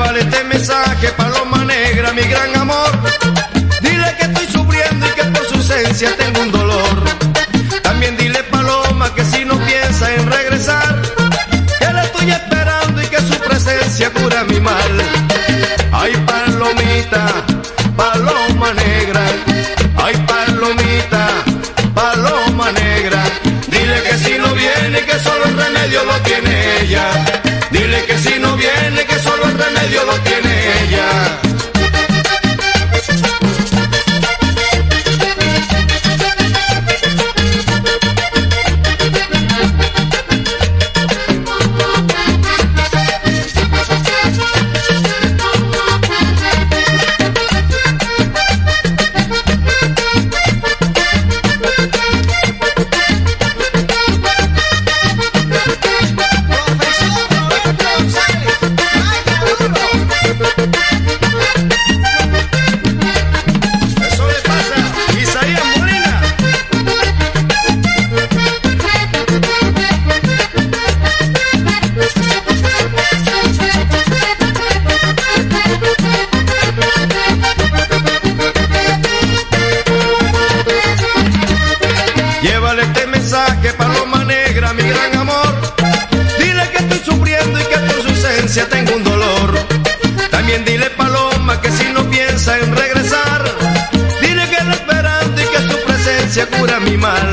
Llévale este mensaje, paloma negra, mi gran amor. Dile que estoy sufriendo y que por su ausencia tengo un dolor. También dile, paloma, que si no piensa en regresar, que la estoy esperando y que su presencia cura mi mal. Ay, palomita, paloma negra. Ay, palomita, paloma negra. Dile que si no viene, que solo el remedio lo tiene ella. Dile que si no viene, que solo el remedio lo tiene ella. Llévale este mensaje, paloma negra, mi gran amor. Dile que estoy sufriendo y que por su ausencia tengo un dolor. También dile, paloma, que si no piensa en regresar, dile que la esperando y que su presencia cura mi mal.